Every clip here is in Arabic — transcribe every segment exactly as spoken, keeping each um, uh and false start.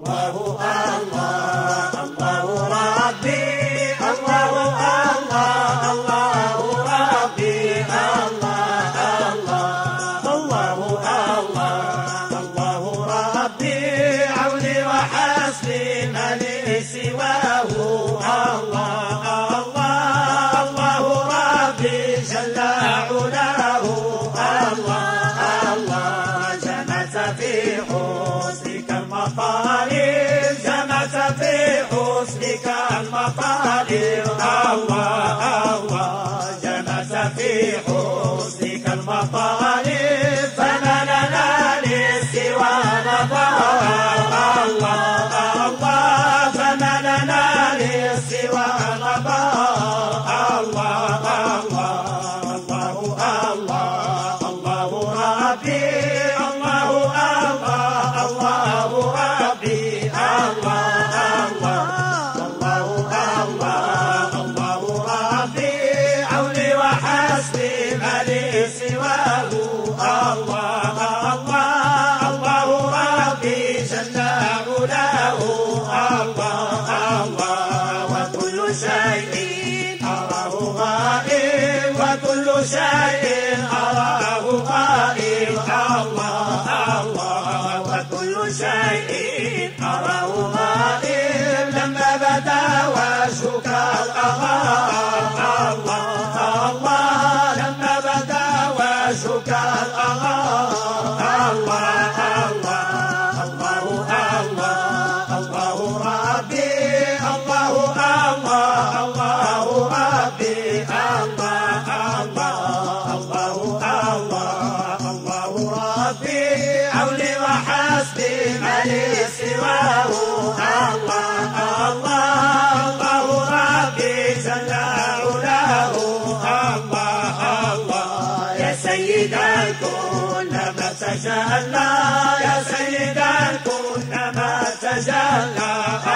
يا سيد الكون ما تجلى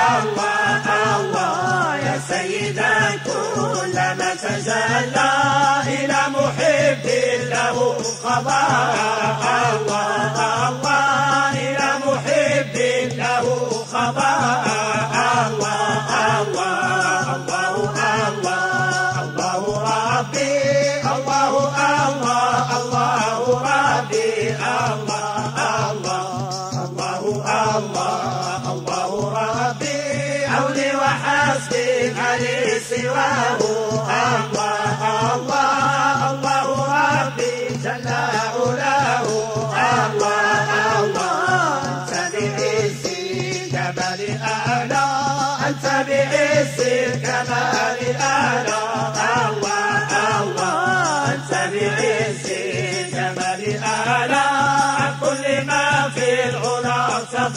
الله الله يا سيد الكون ما تجلى إلى محب له خضاء الله الله إلى محب له خضاء الله الله الله الله الله ربي الله الله الله ربي الله الله الله الله ربي عوني وحسبي علي سواه الله الله الله ربي جل علاه الله الله أنت بعز الكمال أعلى أنت بعز الكمال أعلى الله الله أنت بعز الكمال أعلى عن كل ما في العلا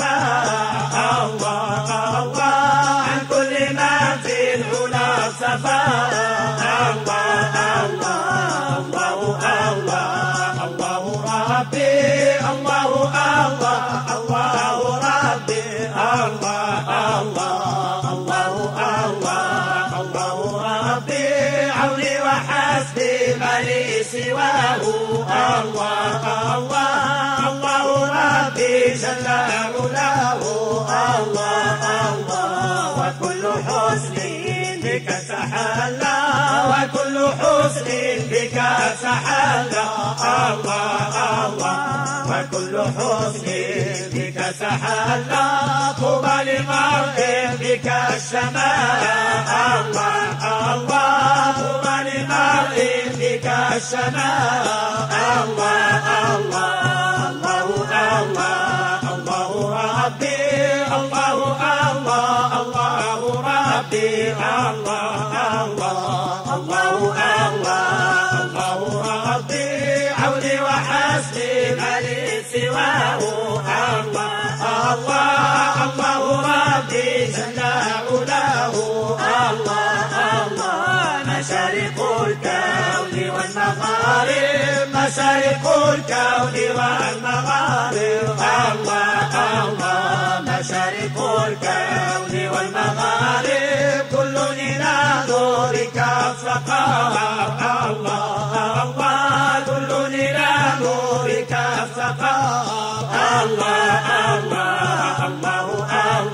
صفاء الله الله عن كل ما في العلا صفاء الله الله الله الله الله ربي الله الله الله ربي الله الله الله الله الله ربي عوني وحسبي ما لي سواه الله الله الله ربي جل علاه الله الله وكل حسن بك تحلى وكل حسن بك تحلى الله الله وكل حسن بك تحلى طوبى لمرء بك السماء الله الله طوبى لمرء بك السماء الله الله الله الله الله ربي الله الله الله ربي الله الله الله الله الله ربي عوني وحسبي ما لي سواه الله الله الله ربي جل علاه الله الله مشارق الكون والمغارب مشارق الكون والمغارب الله الله مشارق الكون والمغارب كل إلى نورك افتقر الله الله كل إلى نورك افتقر الله الله الله الله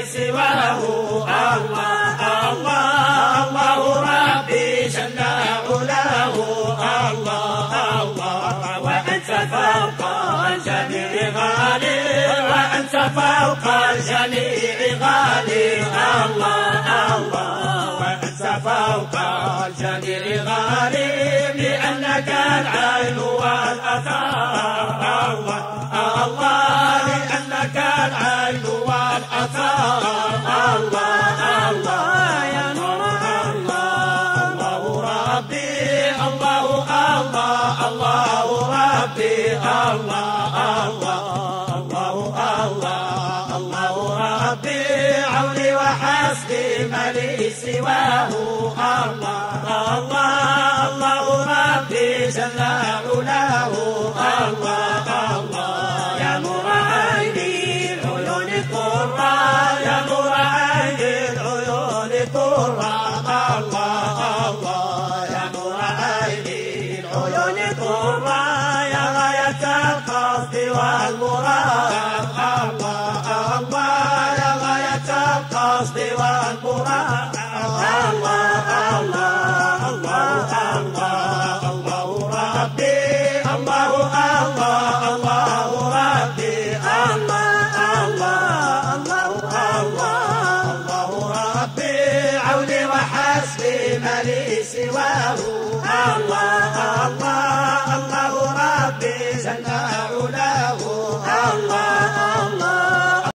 سواه الله الله الله ربي جل علاه الله الله وأنت فوق الجميع غالي وأنت فوق الجميع غالي الله الله وأنت فوق الجميع غالي لأنك العين والأثار الله الله لأنك العين والأثار الله الله يا نور الله الله ربي الله الله الله ربي الله الله الله الله الله ربي عوني وحسبي ما لي سواه الله الله الله ربي جل علاه الله الله يا نور عيني العيون القرى يا نور عيني العيون القرى الله الله يا نور عيني العيون القرى يا غاية القصد والمراد الله الله يا غاية القصد والمراد